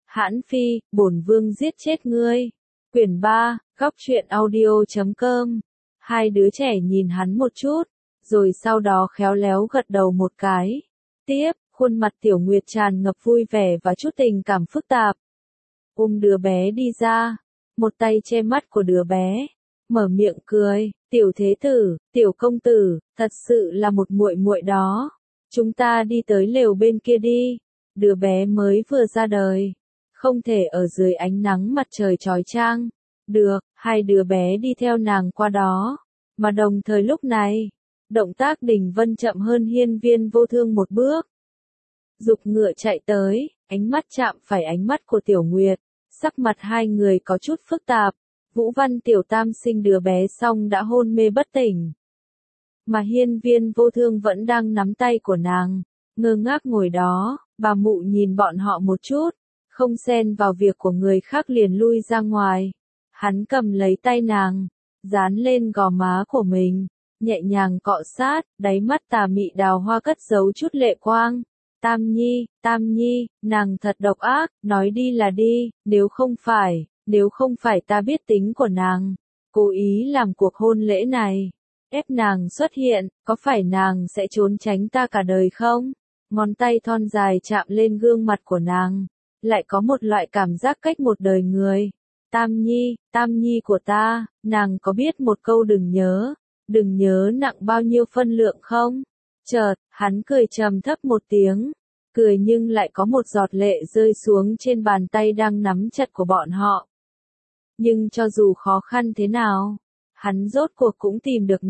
Hãn Phi, bổn vương giết chết ngươi. Quyển 3, góc truyện audio.com. Hai đứa trẻ nhìn hắn một chút, rồi sau đó khéo léo gật đầu một cái. Tiếp, khuôn mặt Tiểu Nguyệt tràn ngập vui vẻ và chút tình cảm phức tạp. Ôm đứa bé đi ra, một tay che mắt của đứa bé, mở miệng cười, "Tiểu thế tử, tiểu công tử, thật sự là một muội muội đó. Chúng ta đi tới lều bên kia đi." Đứa bé mới vừa ra đời, không thể ở dưới ánh nắng mặt trời chói chang. Được, hai đứa bé đi theo nàng qua đó, mà đồng thời lúc này, động tác Đình Vân chậm hơn Hiên Viên Vô Thương một bước. Dục ngựa chạy tới, ánh mắt chạm phải ánh mắt của Tiểu Nguyệt, sắc mặt hai người có chút phức tạp. Vũ Văn Tiểu Tam sinh đứa bé xong đã hôn mê bất tỉnh, mà Hiên Viên Vô Thương vẫn đang nắm tay của nàng, ngơ ngác ngồi đó. Bà mụ nhìn bọn họ một chút, không xen vào việc của người khác liền lui ra ngoài. Hắn cầm lấy tay nàng, dán lên gò má của mình, nhẹ nhàng cọ sát, đáy mắt tà mị đào hoa cất giấu chút lệ quang. Tam Nhi, nàng thật độc ác, nói đi là đi, nếu không phải ta biết tính của nàng, cố ý làm cuộc hôn lễ này, ép nàng xuất hiện, có phải nàng sẽ trốn tránh ta cả đời không? Ngón tay thon dài chạm lên gương mặt của nàng, lại có một loại cảm giác cách một đời người. Tam Nhi của ta, nàng có biết một câu đừng nhớ nặng bao nhiêu phân lượng không? Chợt, hắn cười trầm thấp một tiếng, cười nhưng lại có một giọt lệ rơi xuống trên bàn tay đang nắm chặt của bọn họ. Nhưng cho dù khó khăn thế nào, hắn rốt cuộc cũng tìm được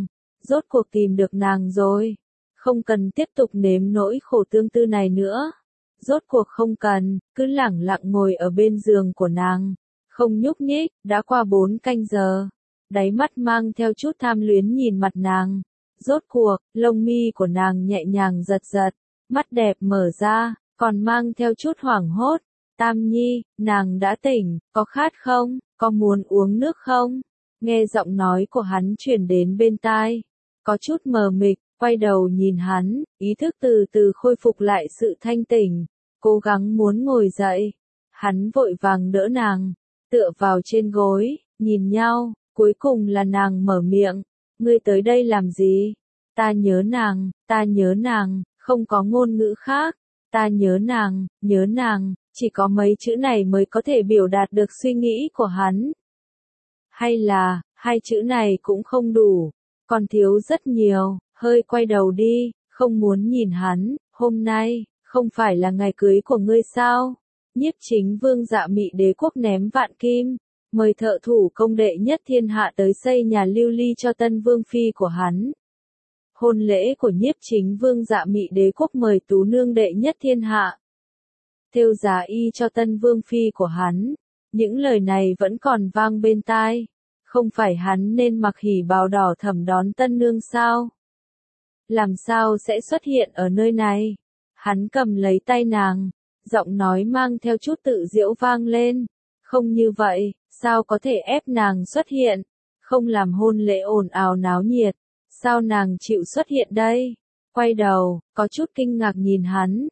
nàng rồi. Không cần tiếp tục nếm nỗi khổ tương tư này nữa. Rốt cuộc không cần, cứ lẳng lặng ngồi ở bên giường của nàng, không nhúc nhích. Đã qua 4 canh giờ, đáy mắt mang theo chút tham luyến nhìn mặt nàng. Rốt cuộc, lông mi của nàng nhẹ nhàng giật giật, mắt đẹp mở ra, còn mang theo chút hoảng hốt. Tam Nhi, nàng đã tỉnh, có khát không, có muốn uống nước không? Nghe giọng nói của hắn truyền đến bên tai, có chút mờ mịt. Quay đầu nhìn hắn, ý thức từ từ khôi phục lại sự thanh tỉnh, cố gắng muốn ngồi dậy. Hắn vội vàng đỡ nàng, tựa vào trên gối, nhìn nhau, cuối cùng là nàng mở miệng, "Ngươi tới đây làm gì?" Ta nhớ nàng, không có ngôn ngữ khác. Ta nhớ nàng, chỉ có mấy chữ này mới có thể biểu đạt được suy nghĩ của hắn. Hay là, hai chữ này cũng không đủ, còn thiếu rất nhiều. Hơi quay đầu đi, không muốn nhìn hắn. "Hôm nay, không phải là ngày cưới của ngươi sao?" Nhiếp Chính Vương Dạ Mị Đế quốc ném vạn kim, mời thợ thủ công đệ nhất thiên hạ tới xây nhà lưu ly cho tân vương phi của hắn. Hôn lễ của Nhiếp Chính Vương Dạ Mị Đế quốc mời tú nương đệ nhất thiên hạ, thêu giá y cho tân vương phi của hắn. Những lời này vẫn còn vang bên tai. Không phải hắn nên mặc hỉ bào đỏ thẫm đón tân nương sao? Làm sao sẽ xuất hiện ở nơi này? Hắn cầm lấy tay nàng, giọng nói mang theo chút tự giễu vang lên. Không như vậy, sao có thể ép nàng xuất hiện? Không làm hôn lễ ồn ào náo nhiệt, sao nàng chịu xuất hiện đây? Quay đầu, có chút kinh ngạc nhìn hắn.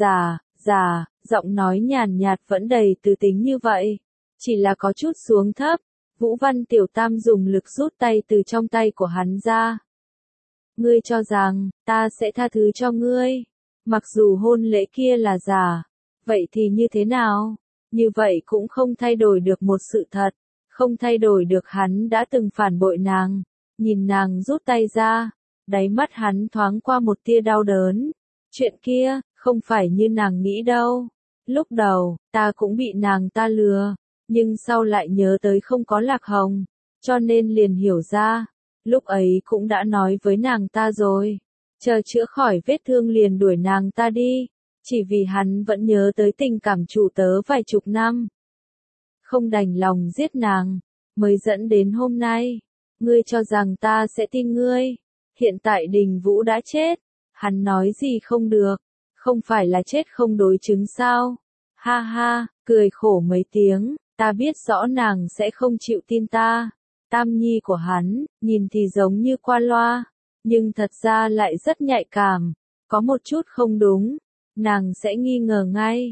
Giọng nói nhàn nhạt vẫn đầy từ tính như vậy, chỉ là có chút xuống thấp. Vũ Văn Tiểu Tam dùng lực rút tay từ trong tay của hắn ra. "Ngươi cho rằng, ta sẽ tha thứ cho ngươi? Mặc dù hôn lễ kia là giả, vậy thì như thế nào? Như vậy cũng không thay đổi được một sự thật, không thay đổi được hắn đã từng phản bội nàng." Nhìn nàng rút tay ra, đáy mắt hắn thoáng qua một tia đau đớn. "Chuyện kia, không phải như nàng nghĩ đâu. Lúc đầu, ta cũng bị nàng ta lừa, nhưng sau lại nhớ tới không có Lạc Hồng, cho nên liền hiểu ra. Lúc ấy cũng đã nói với nàng ta rồi, chờ chữa khỏi vết thương liền đuổi nàng ta đi, chỉ vì hắn vẫn nhớ tới tình cảm chủ tớ vài chục năm. Không đành lòng giết nàng, mới dẫn đến hôm nay. Ngươi cho rằng ta sẽ tin ngươi? Hiện tại Đình Vũ đã chết, hắn nói gì không được, không phải là chết không đối chứng sao?" Ha ha, cười khổ mấy tiếng, "Ta biết rõ nàng sẽ không chịu tin ta." Tam Nhi của hắn, nhìn thì giống như qua loa, nhưng thật ra lại rất nhạy cảm. Có một chút không đúng, nàng sẽ nghi ngờ ngay.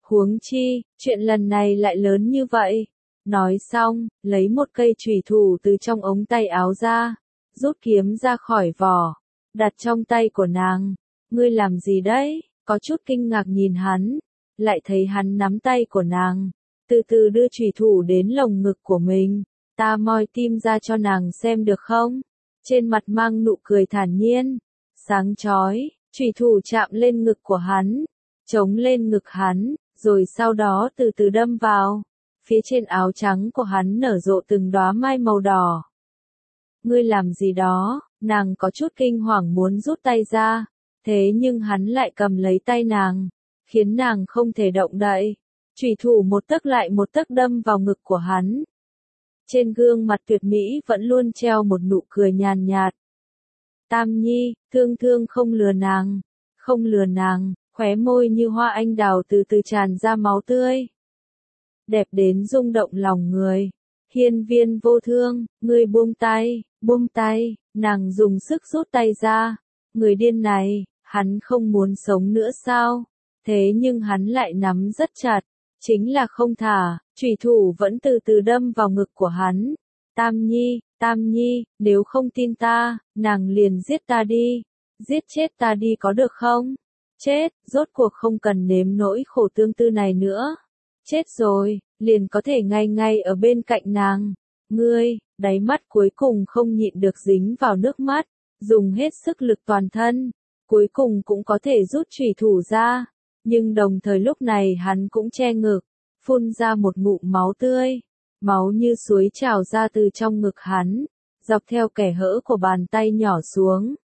Huống chi, chuyện lần này lại lớn như vậy. Nói xong, lấy một cây chùy thủ từ trong ống tay áo ra, rút kiếm ra khỏi vỏ, đặt trong tay của nàng. Ngươi làm gì đấy? Có chút kinh ngạc nhìn hắn, lại thấy hắn nắm tay của nàng, từ từ đưa chùy thủ đến lồng ngực của mình. Ta moi tim ra cho nàng xem được không? Trên mặt mang nụ cười thản nhiên, sáng chói, chùy thủ chạm lên ngực của hắn, chống lên ngực hắn, rồi sau đó từ từ đâm vào. Phía trên áo trắng của hắn nở rộ từng đóa mai màu đỏ. Ngươi làm gì đó? Nàng có chút kinh hoàng muốn rút tay ra, thế nhưng hắn lại cầm lấy tay nàng, khiến nàng không thể động đậy. Chùy thủ một tấc lại một tấc đâm vào ngực của hắn. Trên gương mặt tuyệt mỹ vẫn luôn treo một nụ cười nhàn nhạt. Tam Nhi, Thương Thương không lừa nàng, không lừa nàng, khóe môi như hoa anh đào từ từ tràn ra máu tươi. Đẹp đến rung động lòng người. Hiên Viên Vô Thương, ngươi buông tay, nàng dùng sức rút tay ra. Người điên này, hắn không muốn sống nữa sao? Thế nhưng hắn lại nắm rất chặt, chính là không thả, chùy thủ vẫn từ từ đâm vào ngực của hắn. Tam Nhi, nếu không tin ta, nàng liền giết ta đi, giết chết ta đi có được không? Chết, rốt cuộc không cần nếm nỗi khổ tương tư này nữa. Chết rồi, liền có thể ngay ngay ở bên cạnh nàng. Ngươi, đáy mắt cuối cùng không nhịn được dính vào nước mắt, dùng hết sức lực toàn thân, cuối cùng cũng có thể rút chùy thủ ra. Nhưng đồng thời lúc này hắn cũng che ngực, phun ra một ngụm máu tươi, máu như suối trào ra từ trong ngực hắn, dọc theo kẻ hở của bàn tay nhỏ xuống.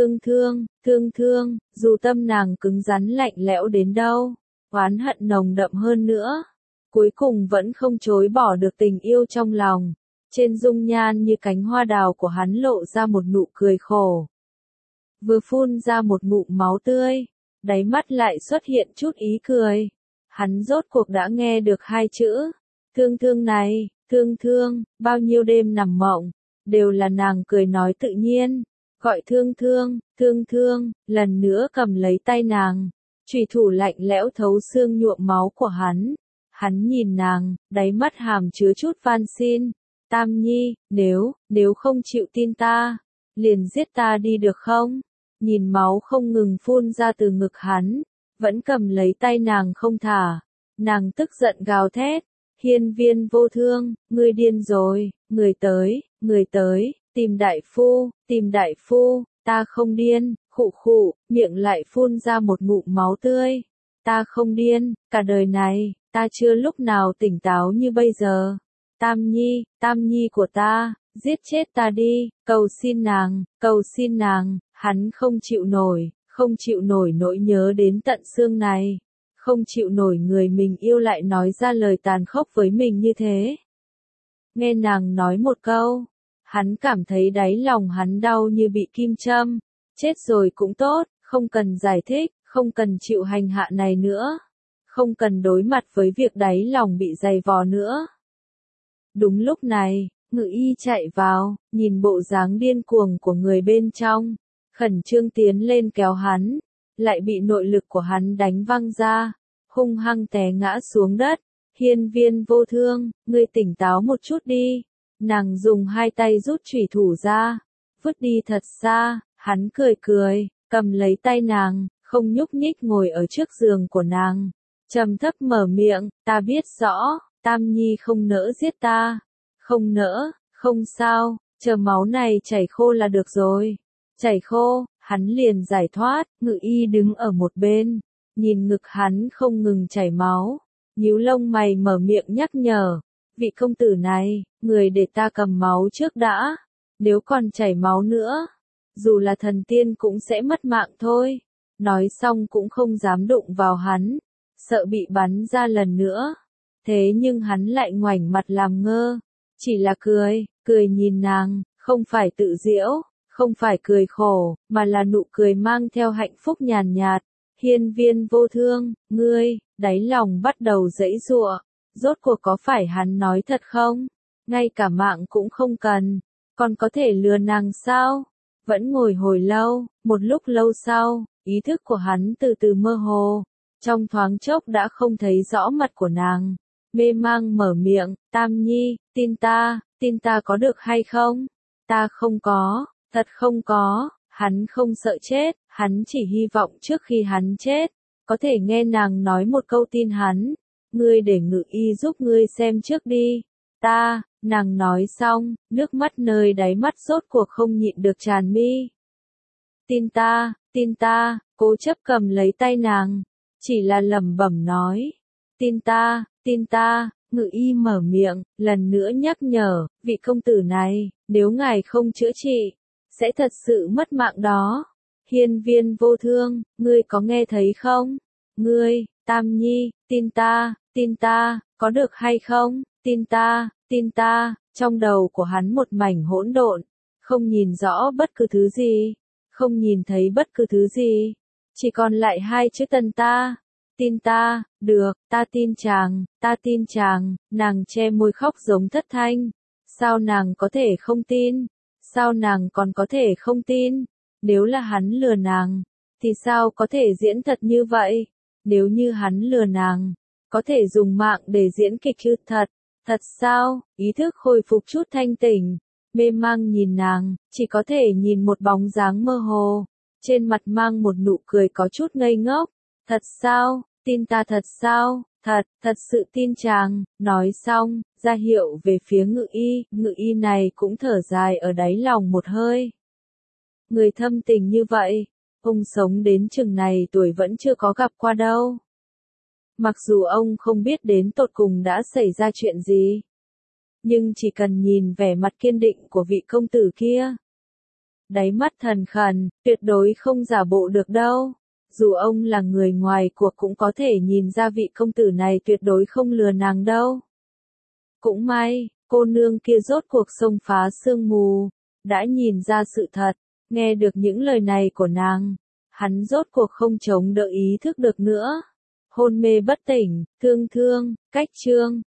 Thương Thương, dù tâm nàng cứng rắn lạnh lẽo đến đâu, oán hận nồng đậm hơn nữa, cuối cùng vẫn không chối bỏ được tình yêu trong lòng. Trên dung nhan như cánh hoa đào của hắn lộ ra một nụ cười khổ. Vừa phun ra một ngụm máu tươi, đáy mắt lại xuất hiện chút ý cười. Hắn rốt cuộc đã nghe được hai chữ. Thương Thương này, Thương, bao nhiêu đêm nằm mộng, đều là nàng cười nói tự nhiên. Gọi Thương, lần nữa cầm lấy tay nàng. Chùy thủ lạnh lẽo thấu xương nhuộm máu của hắn. Hắn nhìn nàng, đáy mắt hàm chứa chút van xin. Tam Nhi, nếu không chịu tin ta, liền giết ta đi được không? Nhìn máu không ngừng phun ra từ ngực hắn, vẫn cầm lấy tay nàng không thả. Nàng tức giận gào thét. Hiên Viên Vô Thương, ngươi điên rồi, người tới, tìm đại phu, ta không điên, khụ, miệng lại phun ra một ngụm máu tươi. Ta không điên, cả đời này, ta chưa lúc nào tỉnh táo như bây giờ. Tam Nhi của ta, giết chết ta đi, cầu xin nàng, hắn không chịu nổi nỗi nhớ đến tận xương này. Không chịu nổi người mình yêu lại nói ra lời tàn khốc với mình như thế. Nghe nàng nói một câu, hắn cảm thấy đáy lòng hắn đau như bị kim châm. Chết rồi cũng tốt, không cần giải thích, không cần chịu hành hạ này nữa. Không cần đối mặt với việc đáy lòng bị dày vò nữa. Đúng lúc này, Ngự Y chạy vào, nhìn bộ dáng điên cuồng của người bên trong, khẩn trương tiến lên kéo hắn, lại bị nội lực của hắn đánh văng ra, hung hăng té ngã xuống đất. Hiên Viên Vô Thương, ngươi tỉnh táo một chút đi. Nàng dùng hai tay rút chùy thủ ra, vứt đi thật xa. Hắn cười, cầm lấy tay nàng, không nhúc nhích ngồi ở trước giường của nàng, trầm thấp mở miệng, ta biết rõ, Tam Nhi không nỡ giết ta. Không nỡ, không sao, chờ máu này chảy khô là được rồi. Chảy khô, hắn liền giải thoát. Ngự Y đứng ở một bên, nhìn ngực hắn không ngừng chảy máu, nhíu lông mày mở miệng nhắc nhở. Vị công tử này, người để ta cầm máu trước đã. Nếu còn chảy máu nữa, dù là thần tiên cũng sẽ mất mạng thôi. Nói xong cũng không dám đụng vào hắn, sợ bị bắn ra lần nữa. Thế nhưng hắn lại ngoảnh mặt làm ngơ, chỉ là cười nhìn nàng, không phải tự giễu, không phải cười khổ, mà là nụ cười mang theo hạnh phúc nhàn nhạt. Hiên Viên Vô Thương, ngươi, đáy lòng bắt đầu giãy giụa, rốt cuộc có phải hắn nói thật không? Ngay cả mạng cũng không cần, còn có thể lừa nàng sao? Vẫn ngồi hồi lâu, một lúc lâu sau, ý thức của hắn từ từ mơ hồ, Trong thoáng chốc đã không thấy rõ mặt của nàng. Mê mang mở miệng, Tam Nhi, tin ta có được hay không? Ta không có, thật không có, hắn không sợ chết, hắn chỉ hy vọng trước khi hắn chết, có thể nghe nàng nói một câu tin hắn. Ngươi để Ngự Y giúp ngươi xem trước đi. Nàng nói xong, nước mắt nơi đáy mắt rốt cuộc không nhịn được tràn mi. Tin ta, cố chấp cầm lấy tay nàng, chỉ là lẩm bẩm nói. Tin ta, Ngự Y mở miệng, lần nữa nhắc nhở, vị công tử này, nếu ngài không chữa trị, sẽ thật sự mất mạng đó. Hiên Viên Vô Thương, ngươi có nghe thấy không? Ngươi, Tam Nhi, tin ta, có được hay không? Tin ta, trong đầu của hắn một mảnh hỗn độn, không nhìn rõ bất cứ thứ gì, không nhìn thấy bất cứ thứ gì, chỉ còn lại hai chữ Tần ta. Tin ta, được, ta tin chàng, nàng che môi khóc giống thất thanh. Sao nàng có thể không tin? Sao nàng còn có thể không tin? Nếu là hắn lừa nàng, thì sao có thể diễn thật như vậy? Nếu như hắn lừa nàng, có thể dùng mạng để diễn kịch như thật sao? Ý thức khôi phục chút thanh tỉnh, mê mang nhìn nàng, chỉ có thể nhìn một bóng dáng mơ hồ, trên mặt mang một nụ cười có chút ngây ngốc. Thật sao? Tin ta thật sao? Thật sự tin chàng. Nói xong, ra hiệu về phía Ngự Y này cũng thở dài ở đáy lòng một hơi. Người thâm tình như vậy, ông sống đến chừng này tuổi vẫn chưa có gặp qua đâu. Mặc dù ông không biết đến tột cùng đã xảy ra chuyện gì, nhưng chỉ cần nhìn vẻ mặt kiên định của vị công tử kia, đáy mắt thần khẩn, tuyệt đối không giả bộ được đâu. Dù ông là người ngoài cuộc cũng có thể nhìn ra vị công tử này tuyệt đối không lừa nàng đâu. Cũng may, cô nương kia rốt cuộc xông phá sương mù, đã nhìn ra sự thật, nghe được những lời này của nàng, hắn rốt cuộc không chống đỡ ý thức được nữa. Hôn mê bất tỉnh, thương, cách chương.